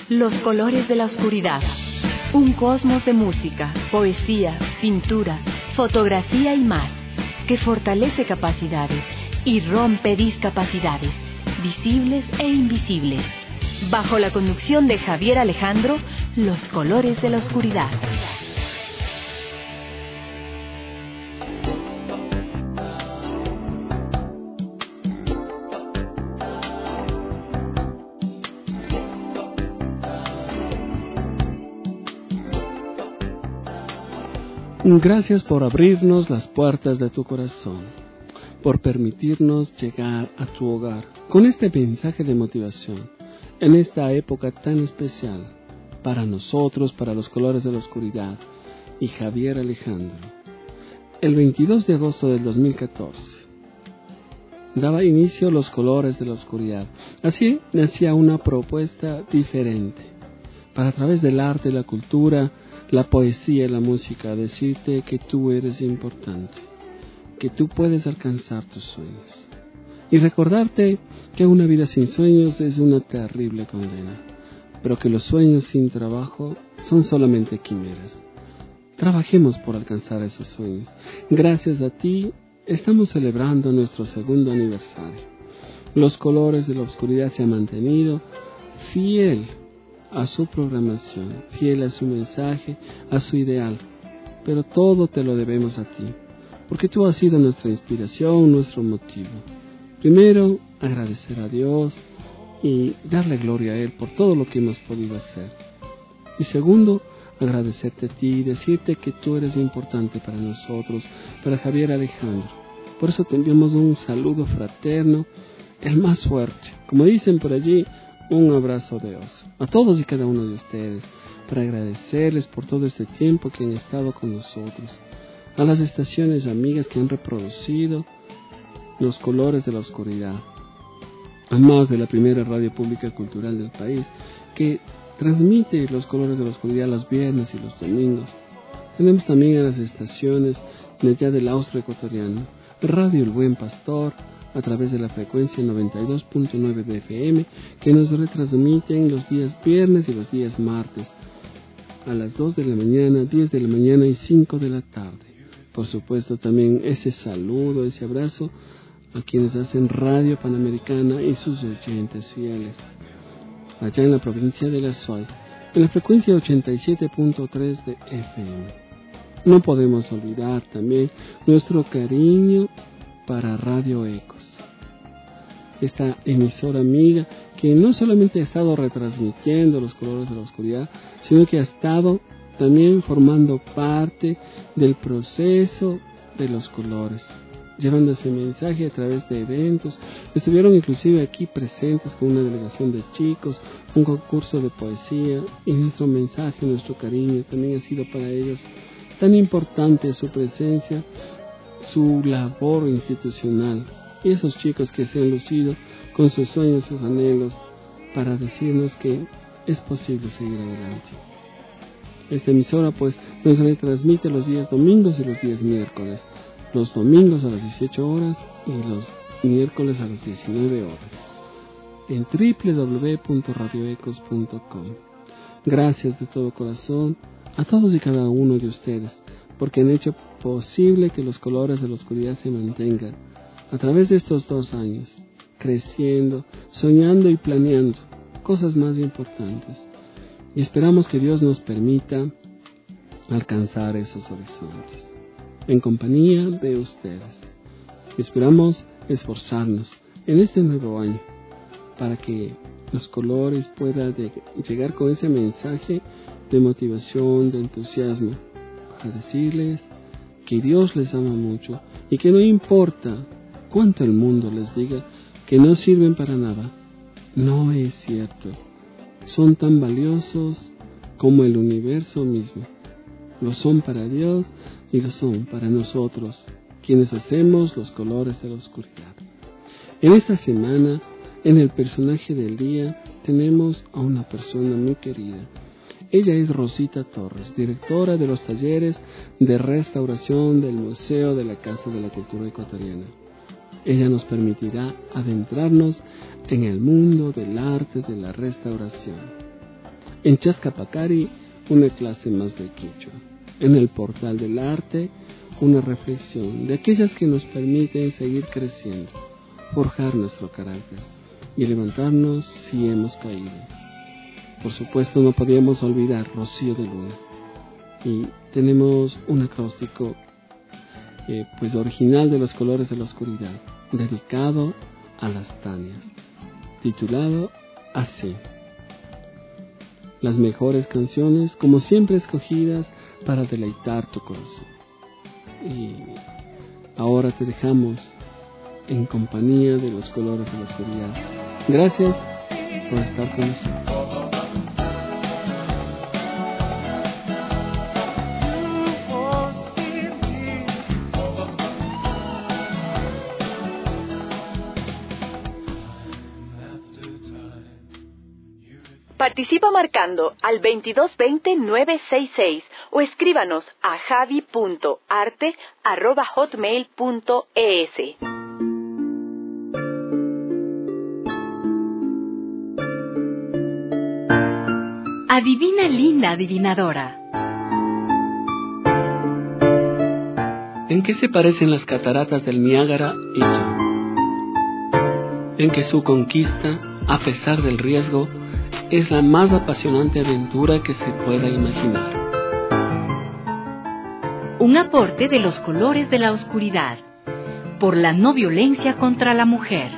Los colores de la oscuridad. Un cosmos de música, poesía, pintura, fotografía y más, que fortalece capacidades y rompe discapacidades, visibles e invisibles. Bajo la conducción de Javier Alejandro, Los colores de la oscuridad. Gracias por abrirnos las puertas de tu corazón, por permitirnos llegar a tu hogar con este mensaje de motivación en esta época tan especial para nosotros, para los colores de la oscuridad y Javier Alejandro. El 22 de agosto del 2014 daba inicio Los colores de la oscuridad. Así nacía una propuesta diferente para, a través del arte, la cultura, la poesía y la música, decirte que tú eres importante, que tú puedes alcanzar tus sueños. Y recordarte que una vida sin sueños es una terrible condena, pero que los sueños sin trabajo son solamente quimeras. Trabajemos por alcanzar esos sueños. Gracias a ti estamos celebrando nuestro segundo aniversario. Los colores de la oscuridad se han mantenido fiel a su programación, fiel a su mensaje, a su ideal, pero todo te lo debemos a ti, porque tú has sido nuestra inspiración, nuestro motivo. Primero, agradecer a Dios y darle gloria a Él por todo lo que hemos podido hacer. Y segundo, agradecerte a ti y decirte que tú eres importante para nosotros, para Javier Alejandro. Por eso te enviamos un saludo fraterno, el más fuerte. Como dicen por allí, un abrazo de oso a todos y cada uno de ustedes, para agradecerles por todo este tiempo que han estado con nosotros, a las estaciones amigas que han reproducido Los colores de la oscuridad, a más de la primera radio pública cultural del país, que transmite Los colores de la oscuridad los viernes y los domingos. Tenemos también a las estaciones de allá del Austro ecuatoriano, Radio El Buen Pastor, a través de la frecuencia 92.9 de FM, que nos retransmiten los días viernes y los días martes, a las 2 de la mañana, 10 de la mañana y 5 de la tarde. Por supuesto, también ese saludo, ese abrazo a quienes hacen Radio Panamericana y sus oyentes fieles, allá en la provincia de La Suay, en la frecuencia 87.3 de FM. No podemos olvidar también nuestro cariño para Radio Ecos, esta emisora amiga que no solamente ha estado retransmitiendo Los colores de la oscuridad, sino que ha estado también formando parte del proceso de los colores, llevando ese mensaje a través de eventos. Estuvieron inclusive aquí presentes con una delegación de chicos, un concurso de poesía, y nuestro mensaje, nuestro cariño también ha sido para ellos tan importante su presencia, su labor institucional, y esos chicos que se han lucido con sus sueños, sus anhelos, para decirnos que es posible seguir adelante. Esta emisora pues nos retransmite los días domingos y los días miércoles, los domingos a las 18 horas y los miércoles a las 19 horas, en www.radioecos.com. Gracias de todo corazón a todos y cada uno de ustedes, porque han hecho posible que Los colores de la oscuridad se mantengan a través de estos 2 años, creciendo, soñando y planeando cosas más importantes. Y esperamos que Dios nos permita alcanzar esos horizontes en compañía de ustedes. Esperamos esforzarnos en este nuevo año para que Los colores pueda llegar con ese mensaje de motivación, de entusiasmo, a decirles que Dios les ama mucho y que no importa cuánto el mundo les diga que no sirven para nada. No es cierto. Son tan valiosos como el universo mismo. Lo son para Dios y lo son para nosotros, quienes hacemos Los colores de la oscuridad. En esta semana, en el personaje del día, tenemos a una persona muy querida. Ella es Rosita Torres, directora de los talleres de restauración del Museo de la Casa de la Cultura Ecuatoriana. Ella nos permitirá adentrarnos en el mundo del arte de la restauración. En Chascapacari, una clase más de quichua. En el portal del arte, una reflexión de aquellas que nos permiten seguir creciendo, forjar nuestro carácter y levantarnos si hemos caído. Por supuesto, no podíamos olvidar Rocío de Luna. Y tenemos un acróstico original de Los Colores de la Oscuridad, dedicado a las Tanias, titulado así: las mejores canciones, como siempre, escogidas para deleitar tu corazón. Y ahora te dejamos en compañía de Los Colores de la Oscuridad. Gracias por estar con nosotros. Participa marcando al 2220-966 o escríbanos a javi.arte@hotmail.es. Adivina, linda adivinadora. ¿En qué se parecen las cataratas del Niágara y tú? En que su conquista, a pesar del riesgo, es la más apasionante aventura que se pueda imaginar. Un aporte de Los Colores de la Oscuridad, por la no violencia contra la mujer.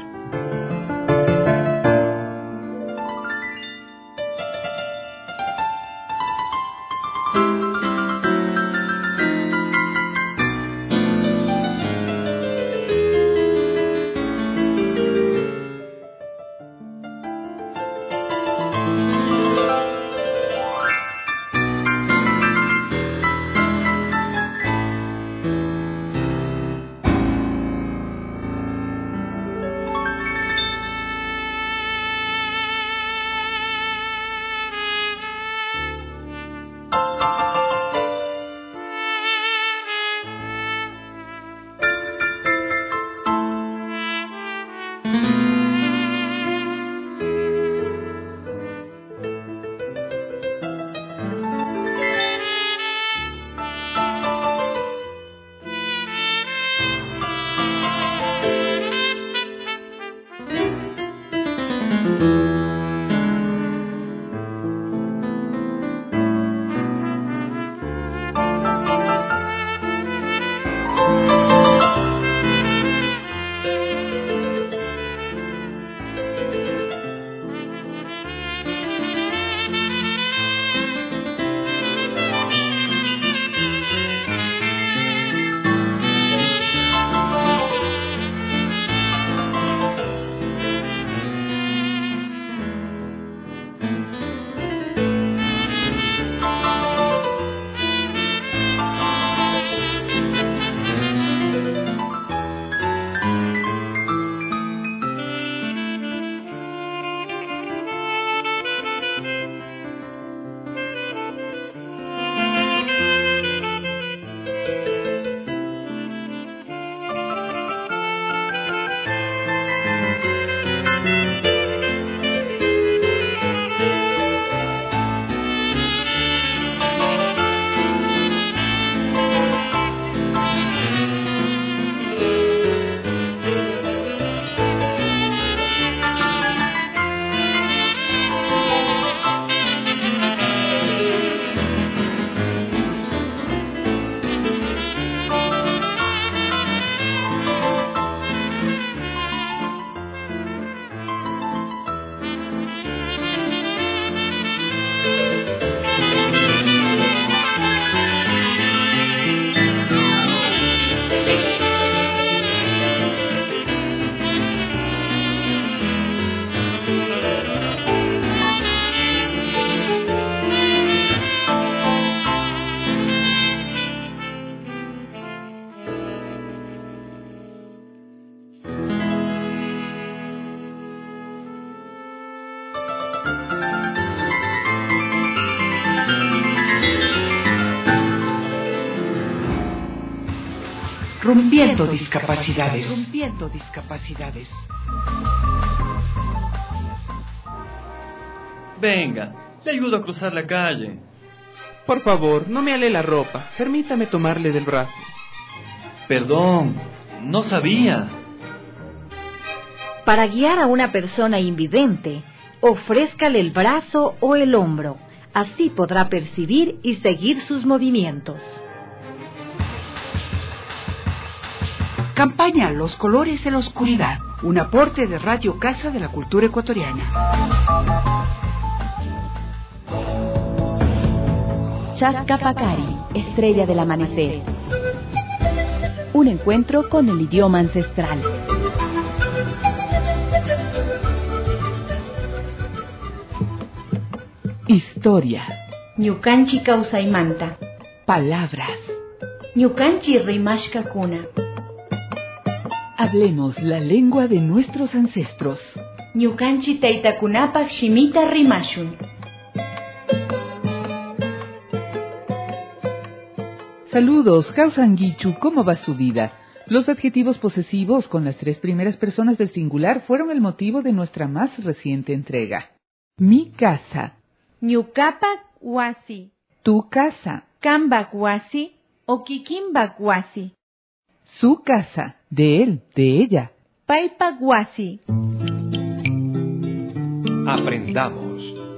Rompiendo discapacidades. Venga, Le ayudo a cruzar la calle. Por favor, no me ale la ropa. Permítame tomarle del brazo. Perdón, no sabía. Para guiar a una persona invidente, ofrézcale el brazo o el hombro. Así podrá percibir y seguir sus movimientos. Campaña Los colores de la oscuridad. Un aporte de Radio Casa de la Cultura Ecuatoriana. Chascapacari, estrella del amanecer. Un encuentro con el idioma ancestral. Historia. Ñukanchi kawsaymanta. Palabras. Ñukanchi rimashka kuna. Hablemos la lengua de nuestros ancestros. Ñukanchi taytakunapaq shimita rimashun. Saludos, Kausanguichu, ¿cómo va su vida? Los adjetivos posesivos con las 3 primeras personas del singular fueron el motivo de nuestra más reciente entrega. Mi casa. Ñukapak wasi. Tu casa. Kanbak wasi o kikinbak wasi. Su casa. De él, de ella. Paypak wasi. Aprendamos.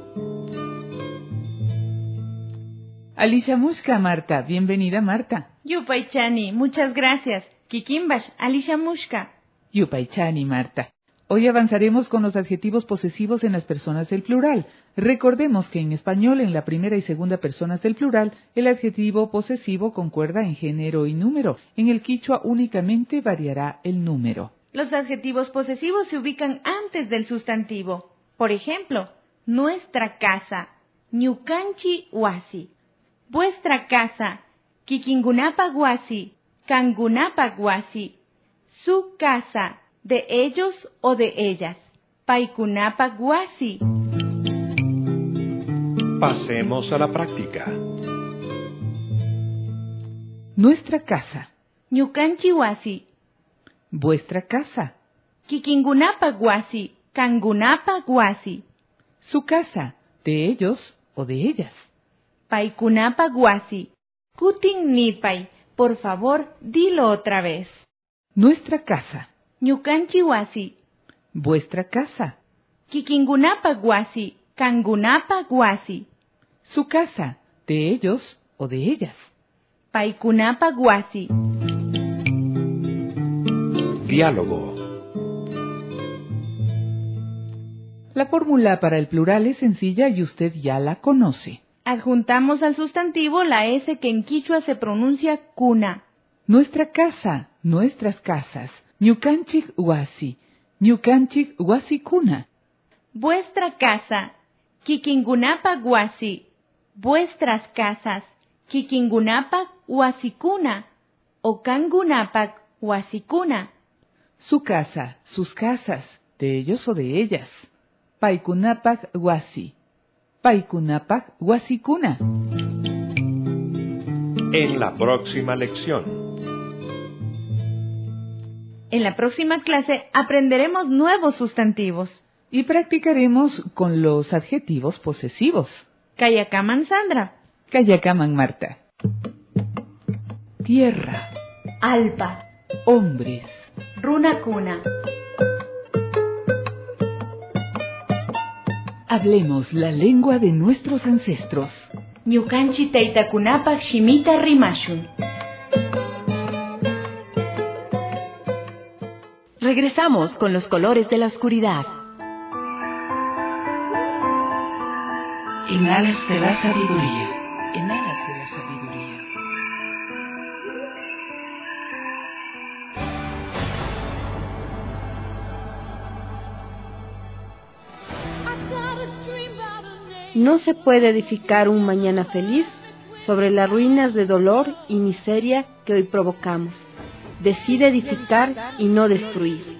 Alicia Mushka, Marta. Bienvenida, Marta. Yupaychani, muchas gracias. Kikimbash, Alicia Mushka. Yupaychani, Marta. Hoy avanzaremos con los adjetivos posesivos en las personas del plural. Recordemos que en español, en la primera y segunda personas del plural, el adjetivo posesivo concuerda en género y número. En el quichua únicamente variará el número. Los adjetivos posesivos se ubican antes del sustantivo. Por ejemplo, nuestra casa, ñukanchi wasi. Vuestra casa, kikingunapaq wasi, kangunapaq wasi. Su casa, de ellos o de ellas, paykunapaq wasi. Pasemos a la práctica. Nuestra casa. Ñukanchi wasi. Vuestra casa. Kikingunapaq wasi, kangunapaq wasi. Su casa, de ellos o de ellas. Paykunapaq wasi. Kutin nipay, por favor, dilo otra vez. Nuestra casa. Ñukanchi wasi. Vuestra casa. Kikingunapaq wasi, kangunapaq wasi. Su casa, de ellos o de ellas. Paykunapaq wasi. Diálogo. La fórmula para el plural es sencilla y usted ya la conoce. Adjuntamos al sustantivo la S que en quichua se pronuncia kuna. Nuestra casa, nuestras casas. Ñukanchik wasi. Ñukanchik wasi kuna. Vuestra casa. Kikingunapaq wasi. Vuestras casas. Kikingunapaq wasikuna. O kangunapaq wasikuna. Su casa, sus casas. De ellos o de ellas. Paykunapaq wasi. Paykunapaq wasikuna. En la próxima lección. En la próxima clase aprenderemos nuevos sustantivos. Y practicaremos con los adjetivos posesivos. Kayakaman Sandra. Kayakaman Marta. Tierra. Alpa. Hombres. Runakuna. Hablemos la lengua de nuestros ancestros. Ñukanchi taytakunapaq shimita rimashun. Regresamos con los colores de la oscuridad. En alas de la sabiduría. En alas de la sabiduría. No se puede edificar un mañana feliz sobre las ruinas de dolor y miseria que hoy provocamos. Decide edificar y no destruir.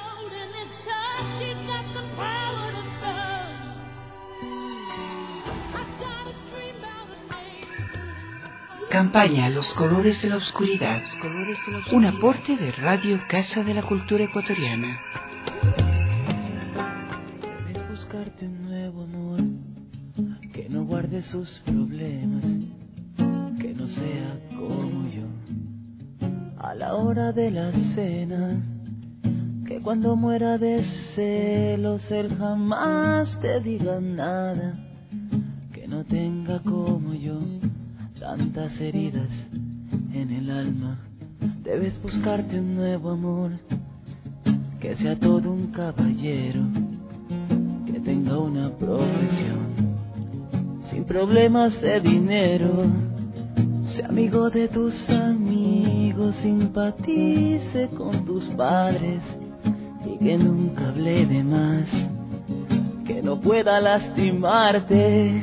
Campaña Los colores de la oscuridad. Un aporte de Radio Casa de la Cultura Ecuatoriana. Debes buscarte un nuevo amor que guarde sus problemas, que no sea como yo. A la hora de la cena, que cuando muera de celos él jamás te diga nada, que no tenga como yo tantas heridas en el alma. Debes buscarte un nuevo amor, que sea todo un caballero, que tenga una profesión, sin problemas de dinero, sea amigo de tus amigos, simpatice con tus padres y que nunca hable de más, que no pueda lastimarte.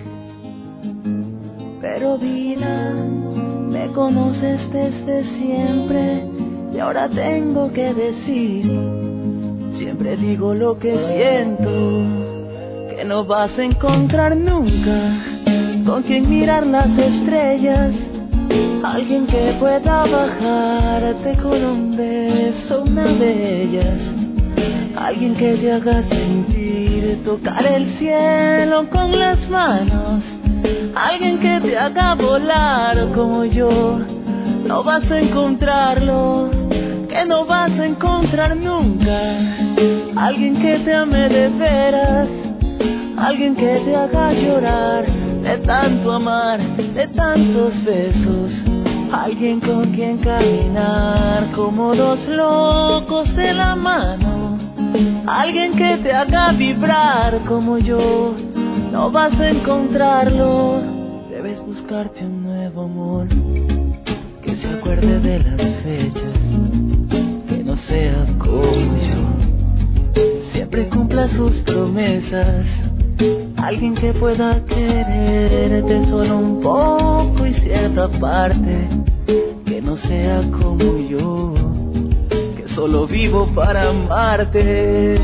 Pero vida, me conoces desde siempre y ahora tengo que decir, siempre digo lo que siento, que no vas a encontrar nunca con quien mirar las estrellas, alguien que pueda bajarte con un beso, una de ellas, alguien que te haga sentir tocar el cielo con las manos, alguien que te haga volar como yo. No vas a encontrarlo, que no vas a encontrar nunca, alguien que te ame de veras, alguien que te haga llorar de tanto amar, de tantos besos, alguien con quien caminar como dos locos de la mano, alguien que te haga vibrar como yo. No vas a encontrarlo, debes buscarte un nuevo amor, que se acuerde de las fechas, que no sea como yo, siempre cumpla sus promesas, alguien que pueda quererte solo un poco y cierta parte, que no sea como yo, que solo vivo para amarte.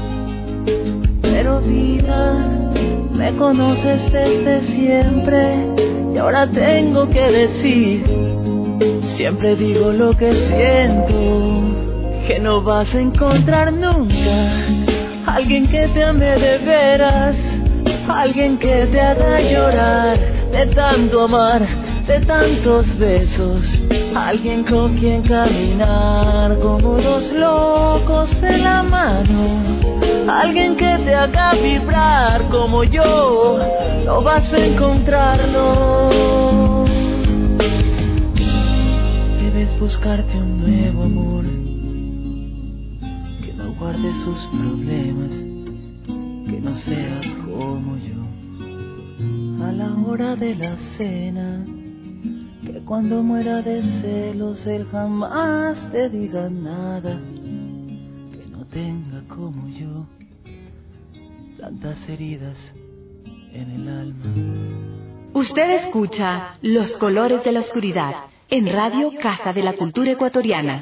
Pero vida, me conoces desde siempre y ahora tengo que decir, siempre digo lo que siento, que no vas a encontrar nunca alguien que te ame de veras, alguien que te haga llorar de tanto amar, de tantos besos, alguien con quien caminar como dos locos de la mano, alguien que te haga vibrar como yo. No vas a encontrarlo, debes buscarte un nuevo amor, que no guarde sus problemas, que no sea como yo. A la hora de la cena, que cuando muera de celos él jamás te diga nada, que no tenga como yo tantas heridas en el alma. Usted escucha Los Colores de la Oscuridad en Radio Casa de la Cultura Ecuatoriana.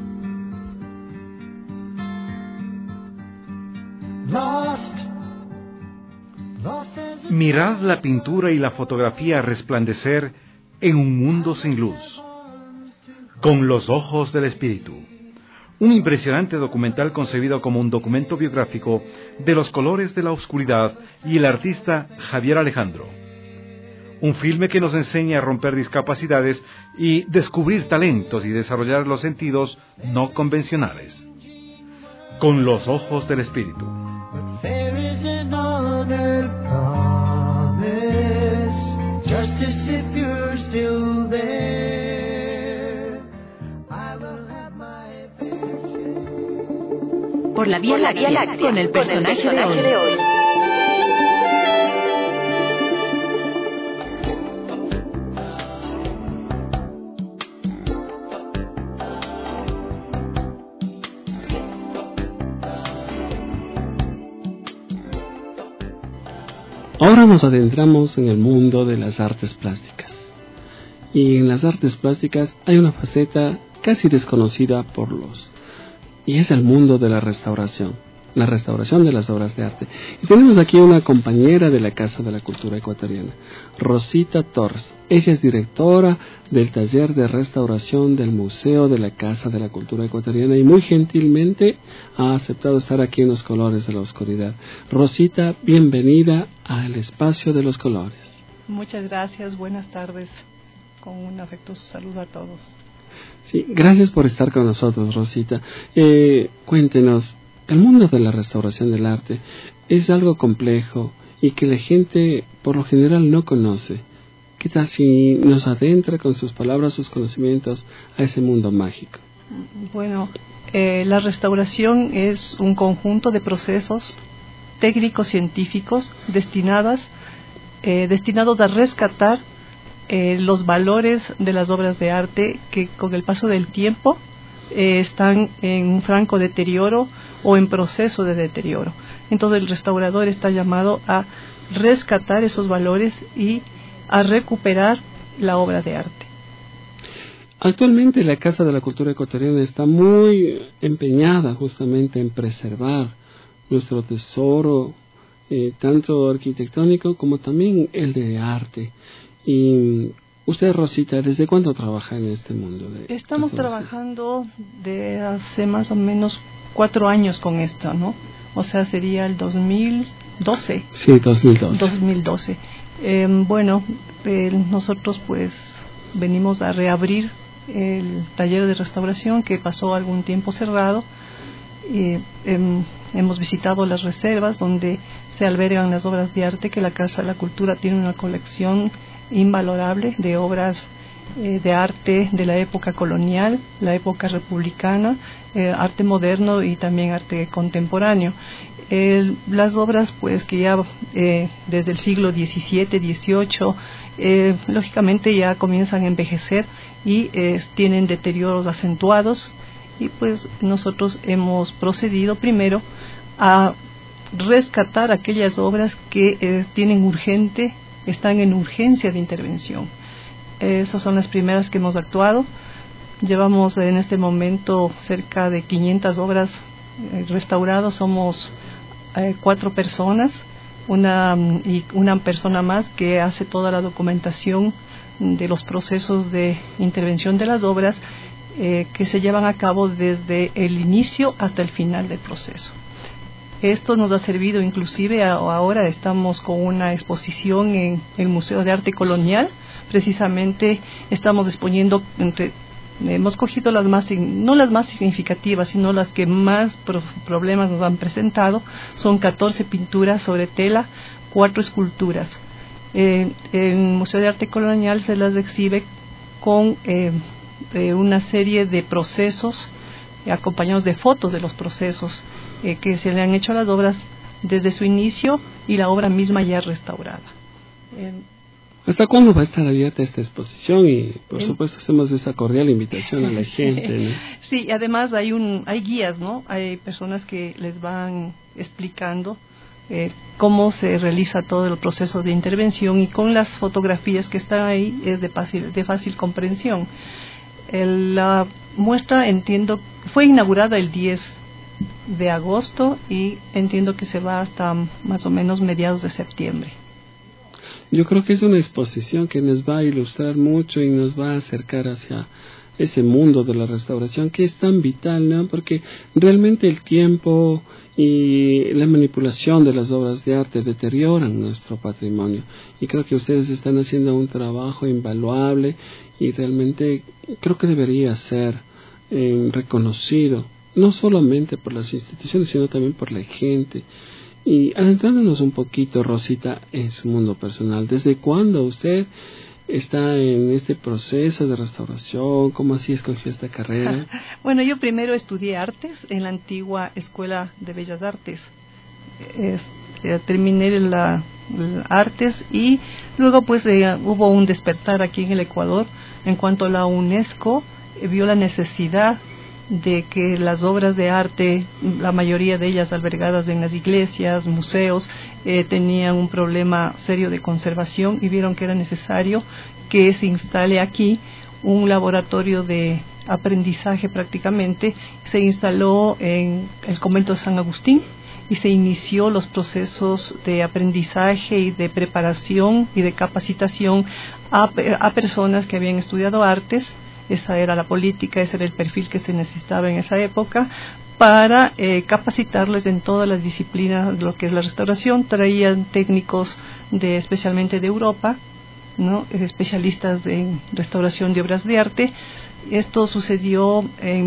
Mirad la pintura y la fotografía resplandecer en un mundo sin luz, con los ojos del espíritu. Un impresionante documental concebido como un documento biográfico de los colores de la oscuridad y el artista Javier Alejandro. Un filme que nos enseña a romper discapacidades y descubrir talentos y desarrollar los sentidos no convencionales. Con los ojos del espíritu. Por la Vía Láctea, con el personaje de hoy. Ahora nos adentramos en el mundo de las artes plásticas. Y en las artes plásticas hay una faceta casi desconocida por y es el mundo de la restauración de las obras de arte. Y tenemos aquí una compañera de la Casa de la Cultura Ecuatoriana, Rosita Torres. Ella es directora del taller de restauración del Museo de la Casa de la Cultura Ecuatoriana y muy gentilmente ha aceptado estar aquí en Los Colores de la Oscuridad. Rosita, bienvenida al espacio de los colores. Muchas gracias, buenas tardes, con un afectuoso saludo a todos. Sí, gracias por estar con nosotros, Rosita. Cuéntenos, el mundo de la restauración del arte es algo complejo y que la gente por lo general no conoce. ¿Qué tal si nos adentra con sus palabras, sus conocimientos a ese mundo mágico? Bueno, la restauración es un conjunto de procesos técnicos científicos destinados a rescatar los valores de las obras de arte que con el paso del tiempo están en un franco deterioro o en proceso de deterioro. Entonces el restaurador está llamado a rescatar esos valores y a recuperar la obra de arte. Actualmente la Casa de la Cultura Ecuatoriana está muy empeñada justamente en preservar nuestro tesoro, tanto arquitectónico como también el de arte. Y usted, Rosita, ¿desde cuándo trabaja en este mundo? Estamos trabajando de hace más o menos 4 años con esto, ¿no? O sea, sería el 2012. Sí, 2012. Nosotros pues venimos a reabrir el taller de restauración que pasó algún tiempo cerrado. Hemos visitado las reservas donde se albergan las obras de arte, que la Casa de la Cultura tiene una colección invalorable de obras de arte de la época colonial, la época republicana, arte moderno y también arte contemporáneo. Las obras pues que ya desde el siglo XVII, XVIII, lógicamente ya comienzan a envejecer y tienen deterioros acentuados, y pues nosotros hemos procedido primero a rescatar aquellas obras que están en urgencia de intervención. Esas son las primeras que hemos actuado. Llevamos en este momento cerca de 500 obras restauradas. Somos 4 personas, una persona más que hace toda la documentación de los procesos de intervención de las obras que se llevan a cabo desde el inicio hasta el final del proceso. Esto nos ha servido, inclusive ahora estamos con una exposición en el Museo de Arte Colonial. Precisamente estamos exponiendo hemos cogido no las más significativas, sino las que más problemas nos han presentado. Son 14 pinturas sobre tela, 4 esculturas. En el Museo de Arte Colonial se las exhibe con una serie de procesos acompañados de fotos de los procesos que se le han hecho a las obras desde su inicio y la obra misma ya restaurada. ¿Hasta cuándo va a estar abierta esta exposición? Y por supuesto hacemos esa cordial invitación a la gente, ¿no? Sí, además hay guías, ¿no? Hay personas que les van explicando cómo se realiza todo el proceso de intervención, y con las fotografías que están ahí es de fácil comprensión. La muestra, entiendo, fue inaugurada el 10 de agosto y entiendo que se va hasta más o menos mediados de septiembre. Yo creo que es una exposición que nos va a ilustrar mucho y nos va a acercar hacia ese mundo de la restauración que es tan vital, ¿no? Porque realmente el tiempo y la manipulación de las obras de arte deterioran nuestro patrimonio, y creo que ustedes están haciendo un trabajo invaluable y realmente creo que debería ser reconocido no solamente por las instituciones sino también por la gente. Y adentrándonos un poquito, Rosita, en su mundo personal, ¿desde cuándo usted está en este proceso de restauración? ¿Cómo así escogió esta carrera? Bueno, yo primero estudié artes en la antigua Escuela de Bellas Artes. Terminé las artes y luego pues hubo un despertar aquí en el Ecuador en cuanto a la UNESCO vio la necesidad de que las obras de arte, la mayoría de ellas albergadas en las iglesias, museos, tenían un problema serio de conservación, y vieron que era necesario que se instale aquí un laboratorio de aprendizaje. Prácticamente se instaló en el convento de San Agustín y se inició los procesos de aprendizaje y de preparación y de capacitación a personas que habían estudiado artes. Esa era la política, ese era el perfil que se necesitaba en esa época para capacitarles en todas las disciplinas de lo que es la restauración. Traían técnicos especialmente de Europa, ¿no? Especialistas en restauración de obras de arte. Esto sucedió en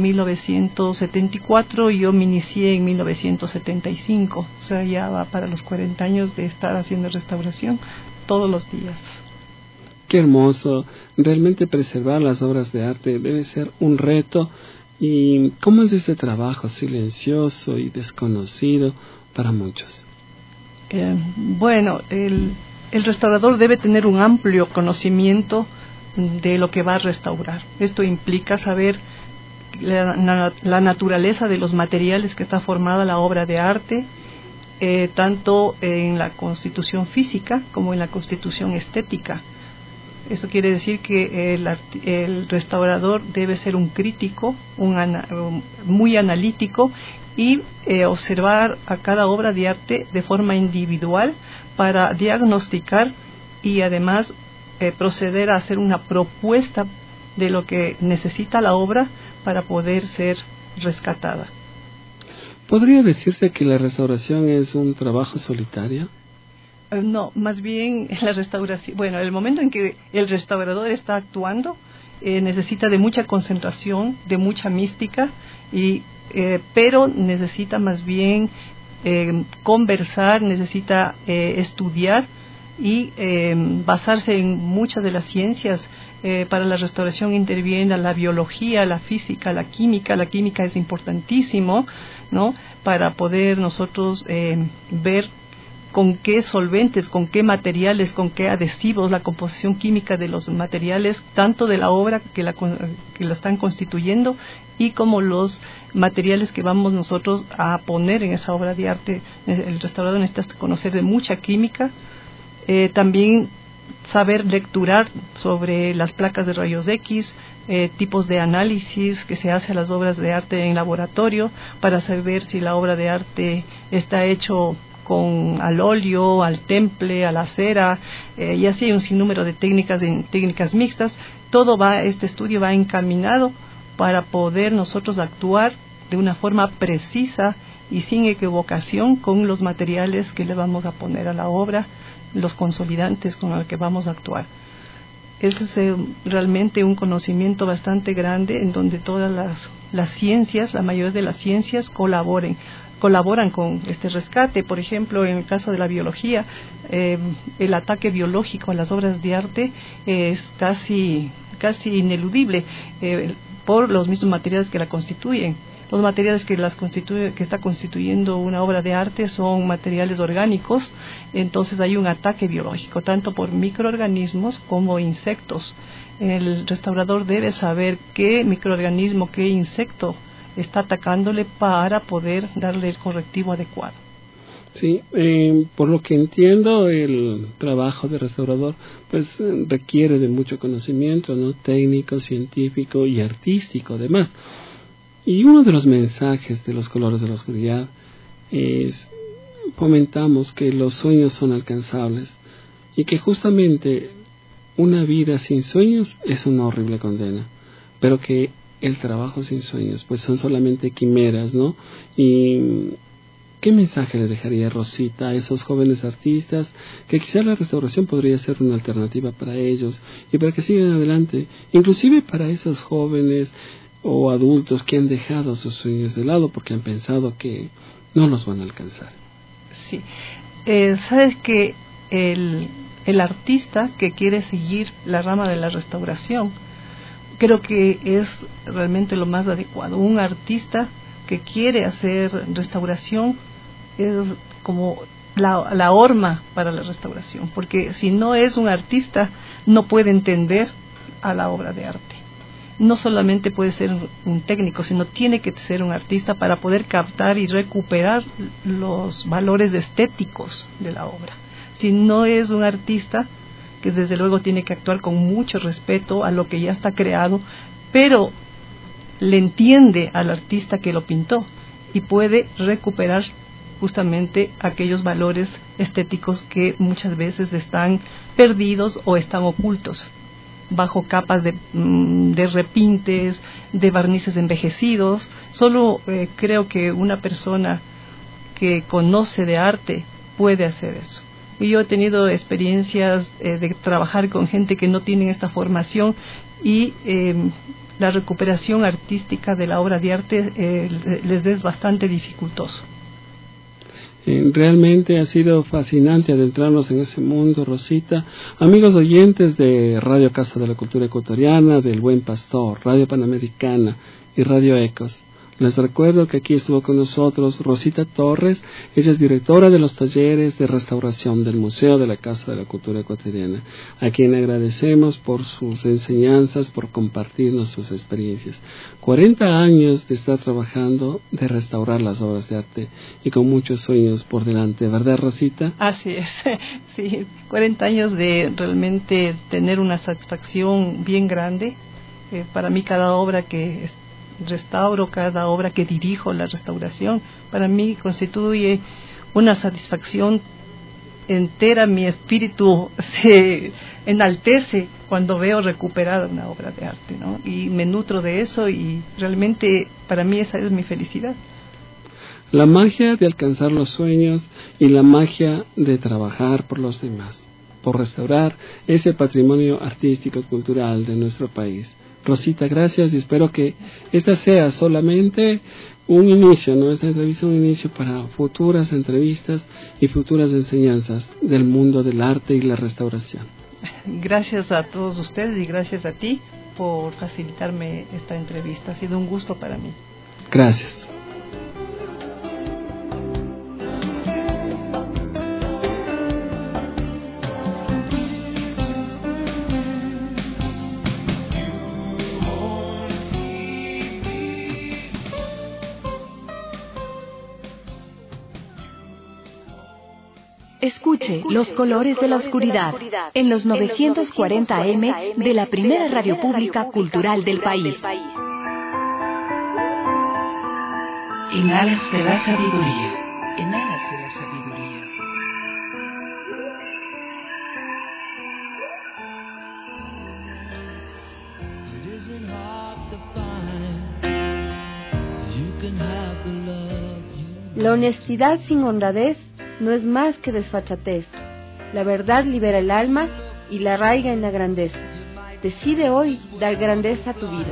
1974 y yo me inicié en 1975, o sea, ya va para los 40 años de estar haciendo restauración todos los días. Qué hermoso. Realmente preservar las obras de arte debe ser un reto. ¿Y cómo es este trabajo silencioso y desconocido para muchos? Bueno, el restaurador debe tener un amplio conocimiento de lo que va a restaurar. Esto implica saber la naturaleza de los materiales que está formada la obra de arte, tanto en la constitución física como en la constitución estética. Eso quiere decir que el restaurador debe ser un crítico, muy analítico y observar a cada obra de arte de forma individual para diagnosticar y además proceder a hacer una propuesta de lo que necesita la obra para poder ser rescatada. ¿Podría decirse que la restauración es un trabajo solitario? No, más bien la restauración, bueno, el momento en que el restaurador está actuando necesita de mucha concentración, de mucha mística, pero necesita más bien conversar, necesita estudiar y basarse en muchas de las ciencias. Para la restauración interviene la biología, la física, la química. La química es importantísimo, ¿no? Para poder nosotros ver con qué solventes, con qué materiales, con qué adhesivos, la composición química de los materiales, tanto de la obra que la están constituyendo y como los materiales que vamos nosotros a poner en esa obra de arte. El restaurador necesita conocer de mucha química, también saber lecturar sobre las placas de rayos X, tipos de análisis que se hace a las obras de arte en laboratorio para saber si la obra de arte está hecho al óleo, al temple, a la cera, y así hay un sinnúmero de técnicas mixtas. Este estudio va encaminado para poder nosotros actuar de una forma precisa y sin equivocación con los materiales que le vamos a poner a la obra, los consolidantes con los que vamos a actuar. Ese es realmente un conocimiento bastante grande en donde todas las ciencias, la mayoría de las ciencias colaboran con este rescate. Por ejemplo, en el caso de la biología, el ataque biológico a las obras de arte es casi ineludible por los mismos materiales que la constituyen. Los materiales que está constituyendo una obra de arte son materiales orgánicos, entonces hay un ataque biológico, tanto por microorganismos como insectos. El restaurador debe saber qué microorganismo, qué insecto está atacándole para poder darle el correctivo adecuado. Sí, por lo que entiendo, el trabajo de restaurador pues requiere de mucho conocimiento, ¿no? Técnico, científico y artístico además. Y uno de los mensajes de los colores de la oscuridad es, fomentamos que los sueños son alcanzables y que justamente una vida sin sueños es una horrible condena, pero que el trabajo sin sueños pues son solamente quimeras, ¿no? Y ¿qué mensaje le dejaría Rosita a esos jóvenes artistas que quizá la restauración podría ser una alternativa para ellos y para que sigan adelante, inclusive para esos jóvenes o adultos que han dejado sus sueños de lado porque han pensado que no los van a alcanzar? Sí, sabes que el artista que quiere seguir la rama de la restauración, creo que es realmente lo más adecuado. Un artista que quiere hacer restauración es como la horma para la restauración, porque si no es un artista no puede entender a la obra de arte. No solamente puede ser un técnico, sino tiene que ser un artista para poder captar y recuperar los valores estéticos de la obra. Si no es un artista, que desde luego tiene que actuar con mucho respeto a lo que ya está creado, pero le entiende al artista que lo pintó y puede recuperar justamente aquellos valores estéticos que muchas veces están perdidos o están ocultos bajo capas de repintes, de barnices envejecidos. Solo creo que una persona que conoce de arte puede hacer eso. Y yo he tenido experiencias de trabajar con gente que no tienen esta formación y la recuperación artística de la obra de arte les es bastante dificultoso. Realmente ha sido fascinante adentrarnos en ese mundo, Rosita. Amigos oyentes de Radio Casa de la Cultura Ecuatoriana, del Buen Pastor, Radio Panamericana y Radio Ecos, les recuerdo que aquí estuvo con nosotros Rosita Torres. Ella es directora de los talleres de restauración del Museo de la Casa de la Cultura Ecuatoriana, a quien agradecemos por sus enseñanzas, por compartirnos sus experiencias. 40 años de estar trabajando, de restaurar las obras de arte y con muchos sueños por delante, ¿verdad, Rosita? Así es, sí, 40 años de realmente tener una satisfacción bien grande. Para mí cada obra que restauro, cada obra que dirijo la restauración, para mí constituye una satisfacción entera. Mi espíritu se enaltece cuando veo recuperada una obra de arte, ¿no? Y me nutro de eso y realmente para mí esa es mi felicidad. La magia de alcanzar los sueños y la magia de trabajar por los demás, por restaurar ese patrimonio artístico y cultural de nuestro país. Rosita, gracias, y espero que esta sea solamente un inicio, ¿no? Esta entrevista un inicio para futuras entrevistas y futuras enseñanzas del mundo del arte y la restauración. Gracias a todos ustedes y gracias a ti por facilitarme esta entrevista. Ha sido un gusto para mí. Gracias. Escuche Los Colores de la Oscuridad en los 940 AM de la primera radio pública cultural del país. En alas de la sabiduría, en alas de la sabiduría. La honestidad sin honradez no es más que desfachatez. La verdad libera el alma y la arraiga en la grandeza. Decide hoy dar grandeza a tu vida.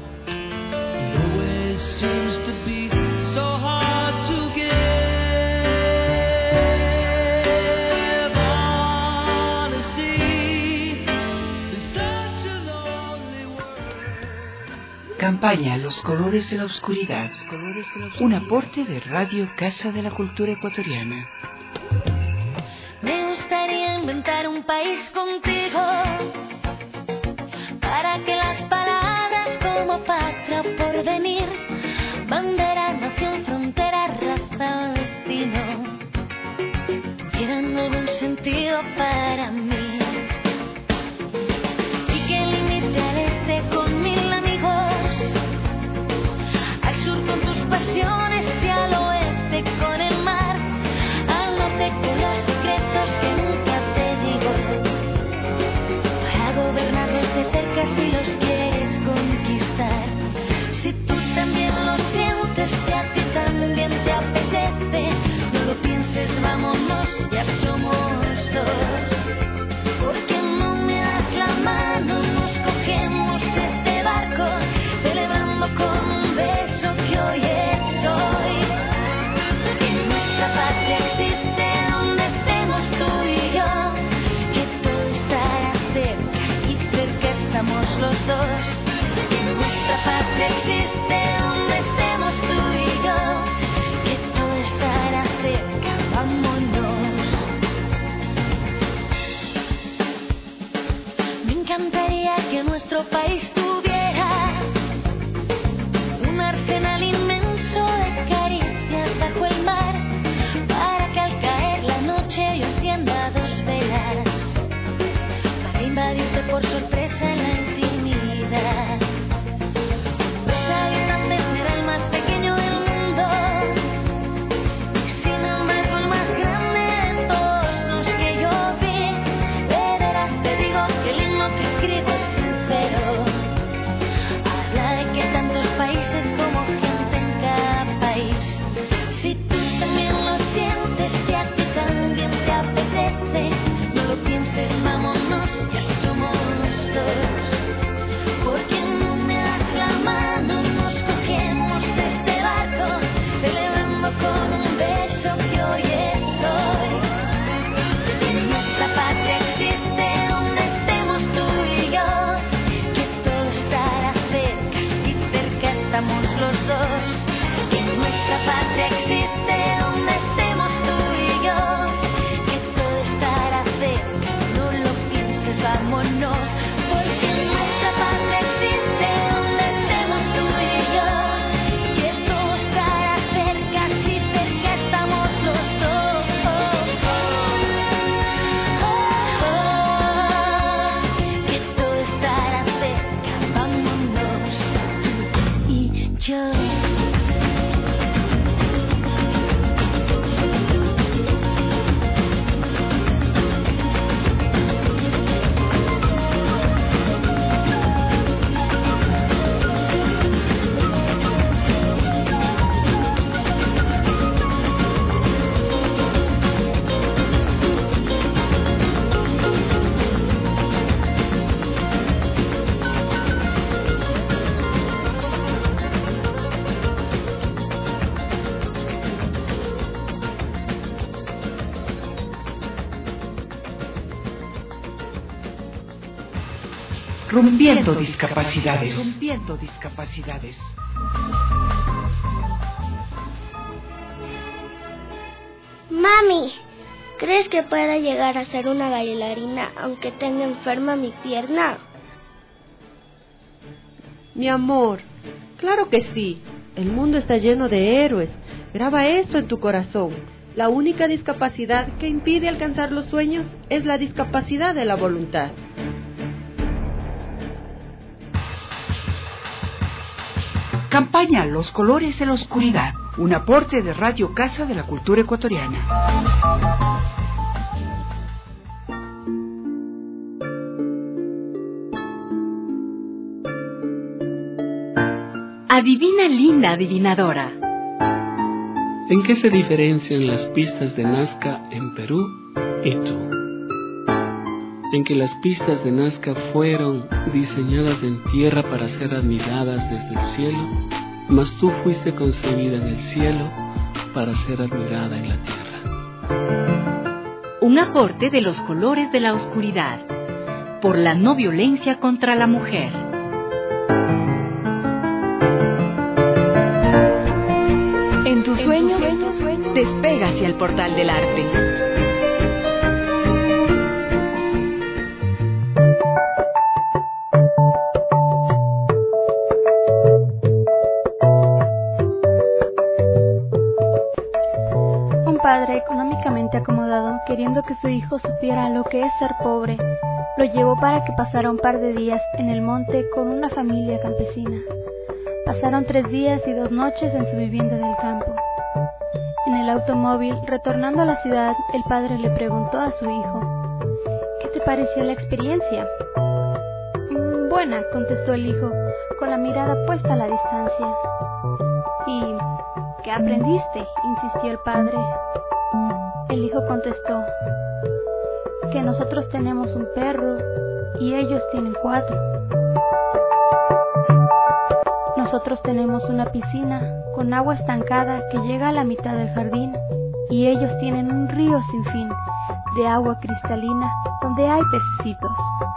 Campaña Los Colores de la Oscuridad. Un aporte de Radio Casa de la Cultura Ecuatoriana. Me gustaría inventar un país contigo, para que las palabras como patria, porvenir, bandera, nación, frontera, raza o destino tuvieran algún sentido para mí. Y que limite al este con 1000 amigos, al sur con tus pasiones y al oeste con el mar, al norte con los secretos que nunca te digo, para gobernar desde cerca si los quieres conquistar. Si tú también lo sientes, si a ti también te apetece, no lo pienses, vámonos, ya somos dos. Porque no me das la mano, nos cogemos este barco, celebrando con un beso que hoy es hoy. Que nuestra patria existe donde estemos tú y yo, que todo estará cerca, si cerca estamos los dos. Que nuestra patria existe donde estemos tú y yo, que todo estará cerca, vámonos. Me encantaría que nuestro país tuviera un arsenal inmenso de caricias bajo el mar, para que al caer la noche yo encienda 2 velas, para invadirte por sorpresa en la intimidad. Los habitantes será el más pequeño del mundo, y sin embargo el más grande de todos los que yo vi. De veras te digo que el himno que escribo es sincero, Rompiendo discapacidades. Mami, ¿crees que pueda llegar a ser una bailarina aunque tenga enferma mi pierna? Mi amor, claro que sí. El mundo está lleno de héroes. Graba esto en tu corazón. La única discapacidad que impide alcanzar los sueños es la discapacidad de la voluntad. Campaña Los colores de la oscuridad. Un aporte de Radio Casa de la Cultura Ecuatoriana. Adivina, linda adivinadora. ¿En qué se diferencian las pistas de Nazca en Perú y tú? En que las pistas de Nazca fueron diseñadas en tierra para ser admiradas desde el cielo, mas tú fuiste concebida en el cielo para ser admirada en la tierra. Un aporte de Los colores de la oscuridad, por la no violencia contra la mujer. En tus sueños, despega hacia el portal del arte. Económicamente acomodado, queriendo que su hijo supiera lo que es ser pobre, lo llevó para que pasara un par de días en el monte con una familia campesina. Pasaron 3 días y 2 noches en su vivienda del campo. En el automóvil, retornando a la ciudad, el padre le preguntó a su hijo: ¿qué te pareció la experiencia? Buena, contestó el hijo, con la mirada puesta a la distancia. ¿Y qué aprendiste?, insistió el padre. El hijo contestó: que nosotros tenemos un perro y ellos tienen 4. Nosotros tenemos una piscina con agua estancada que llega a la mitad del jardín y ellos tienen un río sin fin de agua cristalina donde hay pececitos.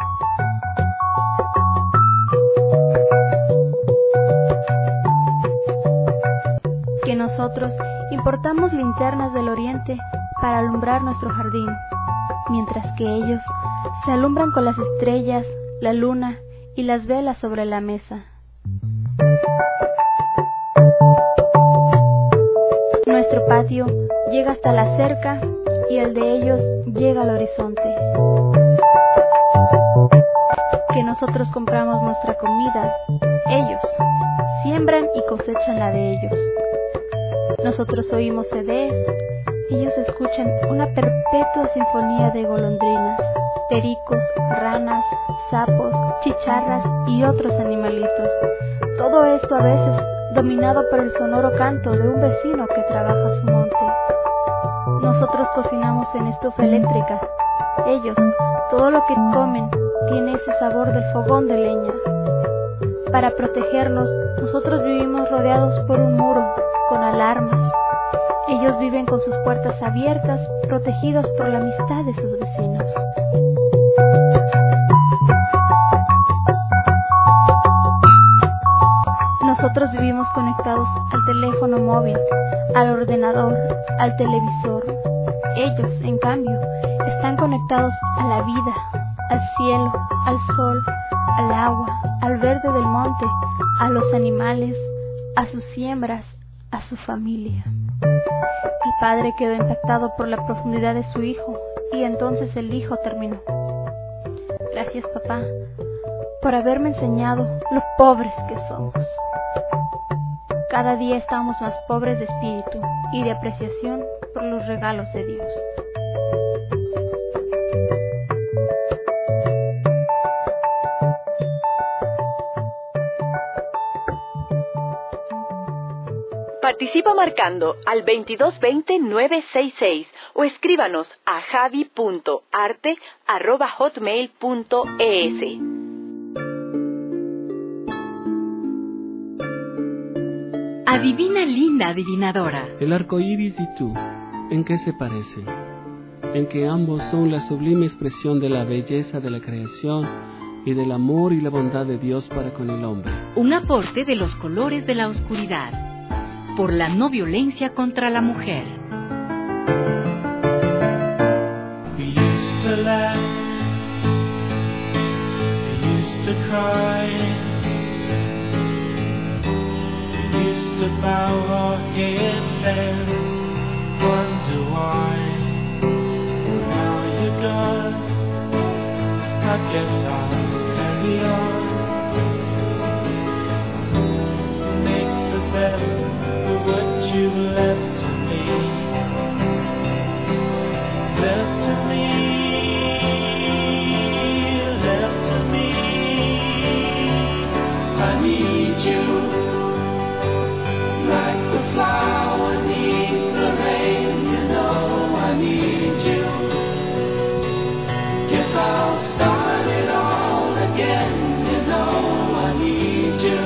Que nosotros importamos linternas del oriente para alumbrar nuestro jardín, mientras que ellos se alumbran con las estrellas, la luna y las velas sobre la mesa. Nuestro patio llega hasta la cerca y el de ellos llega al horizonte. Que nosotros compramos nuestra comida, ellos siembran y cosechan la de ellos. Nosotros oímos CDs, ellos escuchan una perpetua sinfonía de golondrinas, pericos, ranas, sapos, chicharras y otros animalitos. Todo esto a veces dominado por el sonoro canto de un vecino que trabaja su monte. Nosotros cocinamos en estufa eléctrica. Ellos, todo lo que comen tiene ese sabor del fogón de leña. Para protegernos, nosotros vivimos rodeados por un muro, con alarmas. Ellos viven con sus puertas abiertas, protegidos por la amistad de sus vecinos. Nosotros vivimos conectados al teléfono móvil, al ordenador, al televisor. Ellos, en cambio, están conectados a la vida, al cielo, al sol, al agua, al verde del monte, a los animales, a sus siembras, a su familia. El padre quedó impactado por la profundidad de su hijo y entonces el hijo terminó: gracias, papá, por haberme enseñado lo pobres que somos. Cada día estamos más pobres de espíritu y de apreciación por los regalos de Dios. Participa marcando al 2220-966 o escríbanos a javi.arte@hotmail.es. Adivina, linda adivinadora. El arco iris y tú, ¿en qué se parecen? En que ambos son la sublime expresión de la belleza de la creación y del amor y la bondad de Dios para con el hombre. Un aporte de los colores de la oscuridad, por la no violencia contra la mujer. We used to laugh, we used to cry, we used to bow our heads and wonder why. Now you're gone, I guess I'll carry on. Make the best of what you left to me. Left to me, left to me. I need you, like the flower needs the rain. You know I need you. Guess I'll start it all again. You know I need you,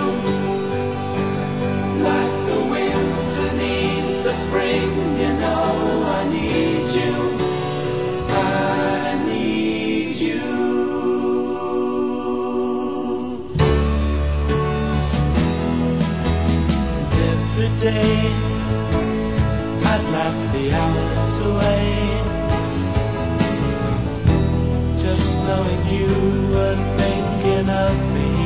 like the winter needs the spring. You know I need you. I need you. And every day I'd laugh the hours away, just knowing you were thinking of me.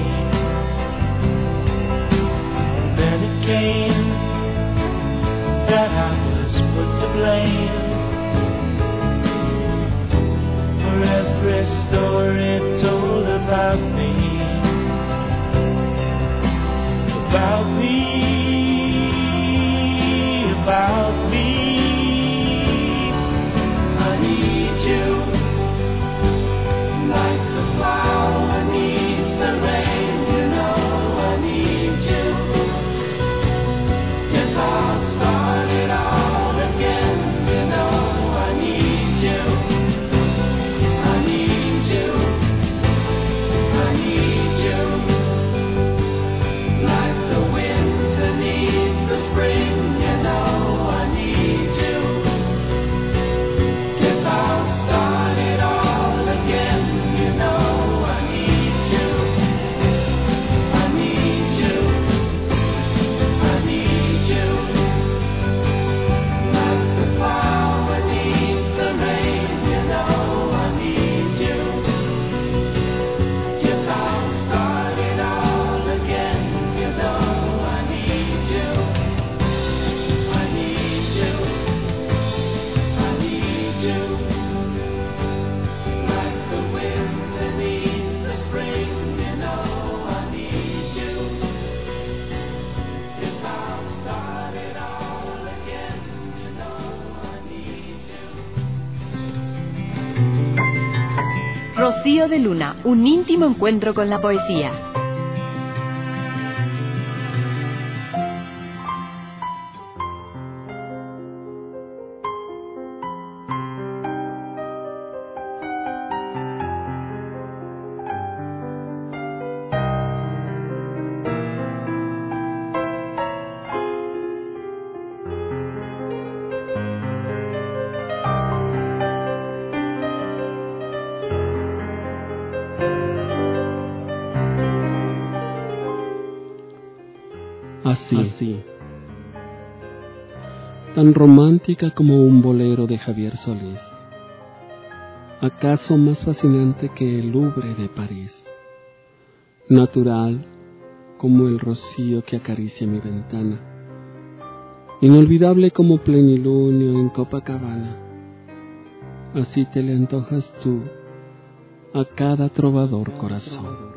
And then it came that I was put to blame for every story told about me, about me, about me. I need you, like the flower needs the rain. You know I need you. Yes, I'll start it all again. You know I need you. I need you. I need you. Like the winter needs the spring. You know I need you. Yes, I'll start it all again. You know I need you. I need you. I need you. Like the flower needs the rain. You know I need you. Yes, I'll start it all again. You know I need you. I need you. I need you. Like the winter needs the spring. You know I need you. Yes, I'll start it all again. You know I need you. Rocío de Luna, un íntimo encuentro con la poesía. Así, tan romántica como un bolero de Javier Solís, acaso más fascinante que el Louvre de París, natural como el rocío que acaricia mi ventana, inolvidable como plenilunio en Copacabana. Así te le antojas tú a cada trovador corazón.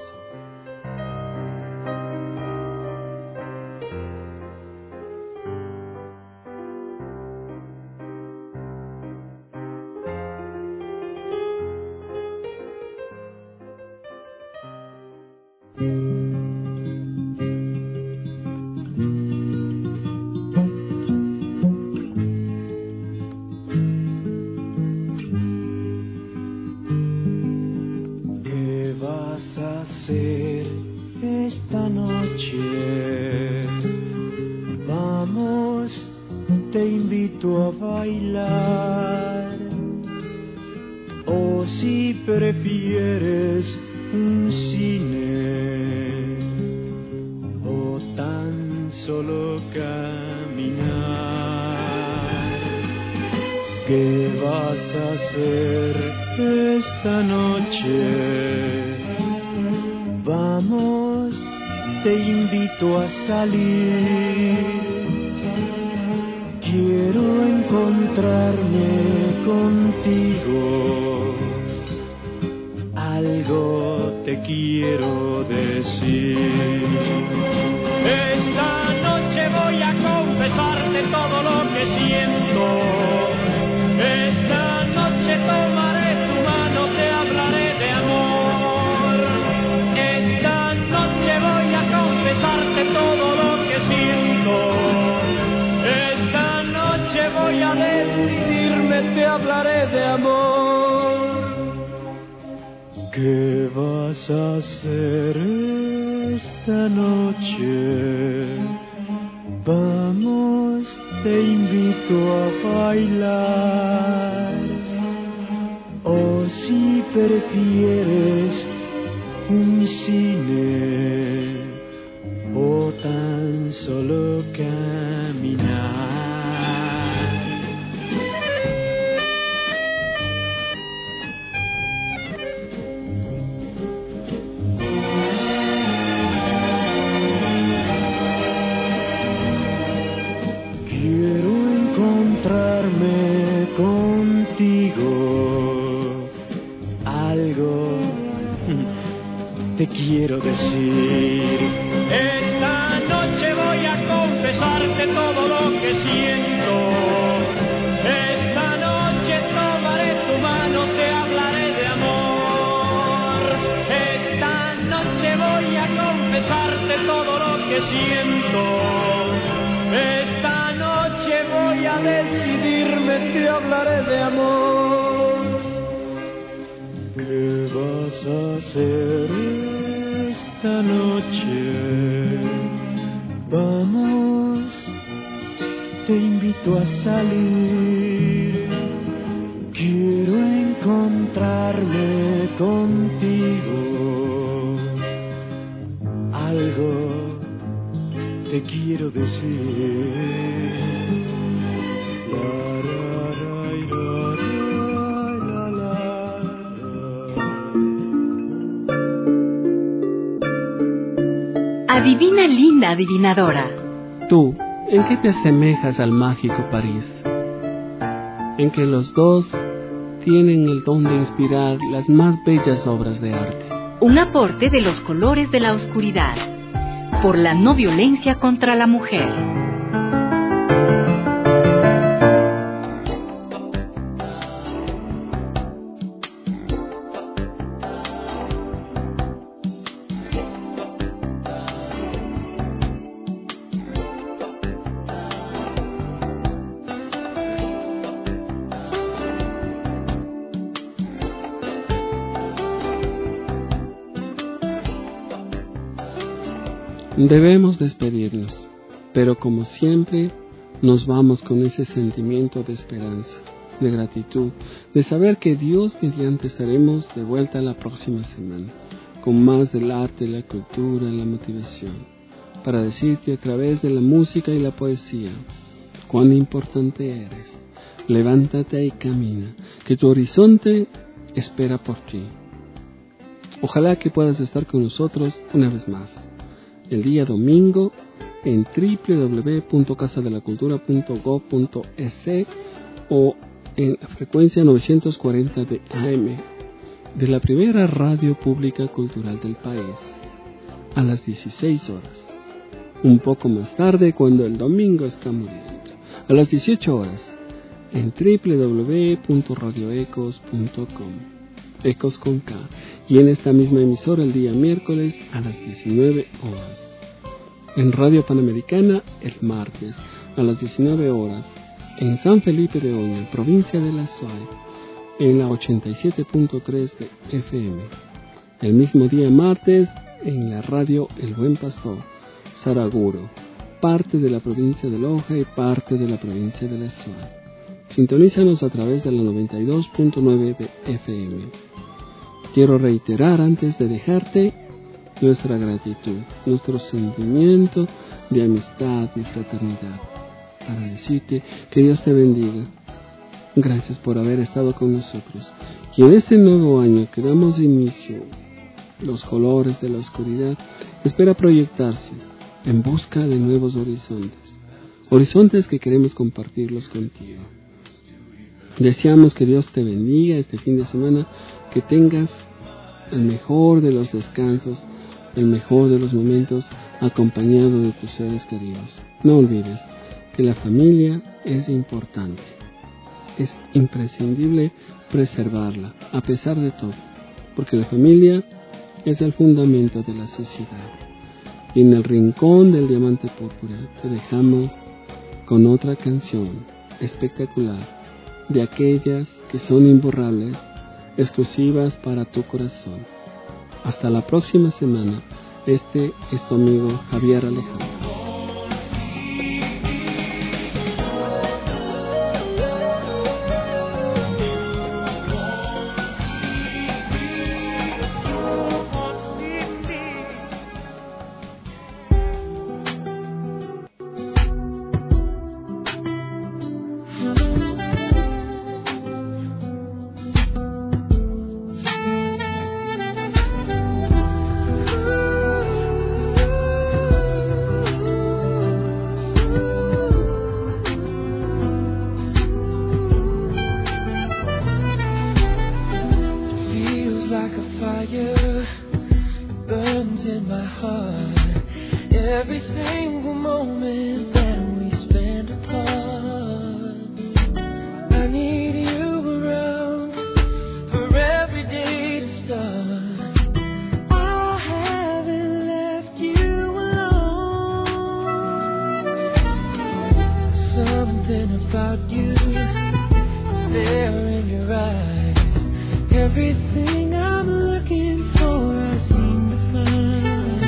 esta noche. Vamos, te invito a bailar. O si prefieres hacer esta noche? Vamos, te invito a salir. Quiero encontrarme contigo. Algo te quiero decir. Esta noche voy a confesarte todo lo que siento. Esta noche tomaré tu mano, te hablaré de amor. Esta noche voy a confesarte todo lo que siento. Esta noche voy a decidirme, te hablaré de amor. ¿Qué vas a hacer esta noche? Vamos, te invito a bailar. O si prefieres un cine o tan solo caminar. Contigo algo te quiero decir. Esta noche voy a confesarte todo lo que siento. Esta noche tomaré tu mano, te hablaré de amor. Esta noche voy a confesarte todo lo que siento. Esta noche voy a decidirme, te hablaré de amor. ¿Qué vas a hacer esta noche? Vamos, te invito a salir. Quiero encontrarme contigo. Algo te quiero decir. Adivina, linda adivinadora. Tú, ¿en qué te asemejas al mágico París? En que los dos tienen el don de inspirar las más bellas obras de arte. Un aporte de los colores de la oscuridad, por la no violencia contra la mujer. Debemos despedirnos, pero como siempre nos vamos con ese sentimiento de esperanza, de gratitud, de saber que Dios mediante estaremos de vuelta la próxima semana, con más del arte, la cultura, la motivación, para decirte a través de la música y la poesía, cuán importante eres. Levántate y camina, que tu horizonte espera por ti. Ojalá que puedas estar con nosotros una vez más, el día domingo, en www.casadelacultura.gov.es o en la frecuencia 940 de AM de la primera radio pública cultural del país, a las 16 horas. Un poco más tarde, cuando el domingo está muriendo, a las 18 horas, en www.radioecos.com, Ecos con K, y en esta misma emisora el día miércoles a las 19 horas. En Radio Panamericana el martes a las 19 horas, en San Felipe de Oña, provincia de La Suay, en la 87.3 de FM. El mismo día martes en la radio El Buen Pastor, Saraguro, parte de la provincia de Loja y parte de la provincia de La Suay. Sintonízanos a través de la 92.9 de FM. Quiero reiterar antes de dejarte nuestra gratitud, nuestro sentimiento de amistad y fraternidad, para decirte que Dios te bendiga, Gracias por haber estado con nosotros. Y en este nuevo año que damos inicio, los colores de la oscuridad espera proyectarse en busca de nuevos horizontes. Horizontes que queremos compartirlos contigo. Deseamos que Dios te bendiga este fin de semana, que tengas el mejor de los descansos, el mejor de los momentos acompañado de tus seres queridos. No olvides que la familia es importante. Es imprescindible preservarla, a pesar de todo, porque la familia es el fundamento de la sociedad. Y en el rincón del diamante púrpura te dejamos con otra canción espectacular, de aquellas que son imborrables, exclusivas para tu corazón. Hasta la próxima semana. Este es tu amigo Javier Alejandro. Every single moment that we spend apart, I need you around for every day to start. I haven't left you alone. Something about you is there in your eyes. Everything I'm looking for, I seem to find.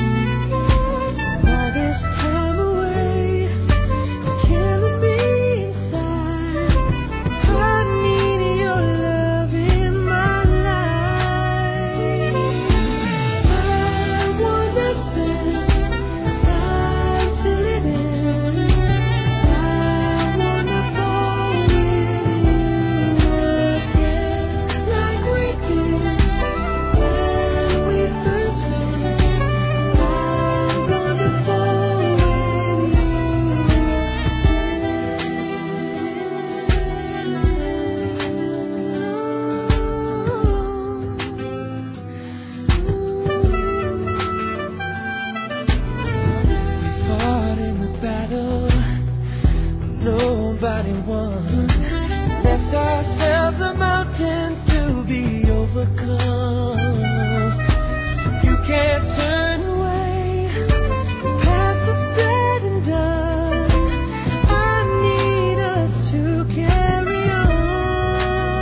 Nobody won. Left ourselves a mountain to be overcome. You can't turn away the path that's said and done. I need us to carry on.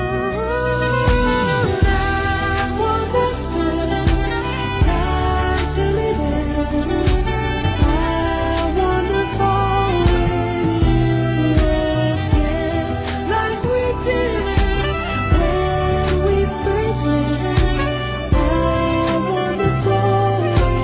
I want to spend time to live in. I want to fall in you like we did when we first met. I want to fall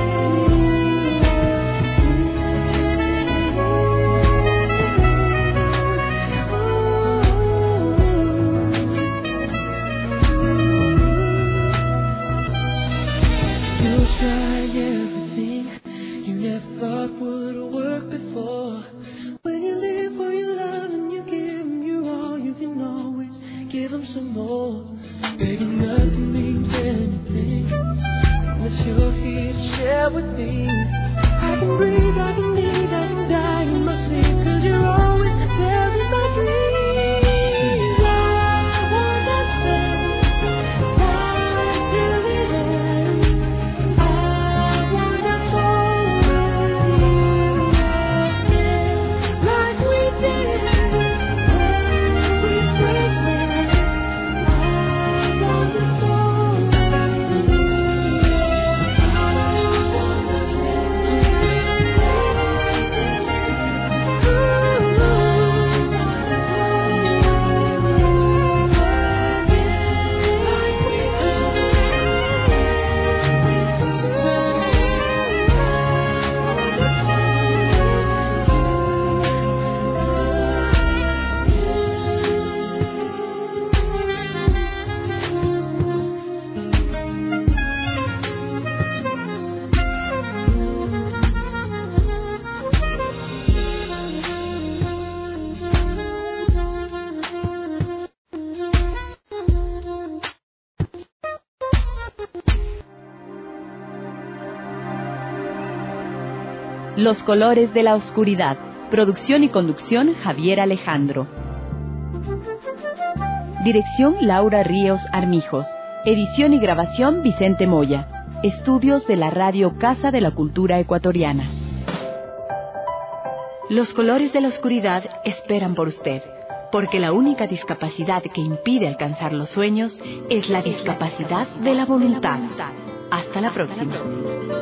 You'll try everything you never thought would work before. When you live for your love and you give them your all, you can always give them some more. Baby, nothing means anything unless you're here to share with me. I can breathe, I can eat, I can die in my sleep, 'cause you're always there in my dreams. I wanna spend time till the end. I wanna fall in you again, like we did when we first met. I wanna fall in you. I wanna spend Los colores de la oscuridad. Producción y conducción Javier Alejandro. Dirección Laura Ríos Armijos. Edición y grabación Vicente Moya. Estudios de la Radio Casa de la Cultura Ecuatoriana. Los colores de la oscuridad esperan por usted, porque la única discapacidad que impide alcanzar los sueños es la discapacidad de la voluntad. Hasta la próxima.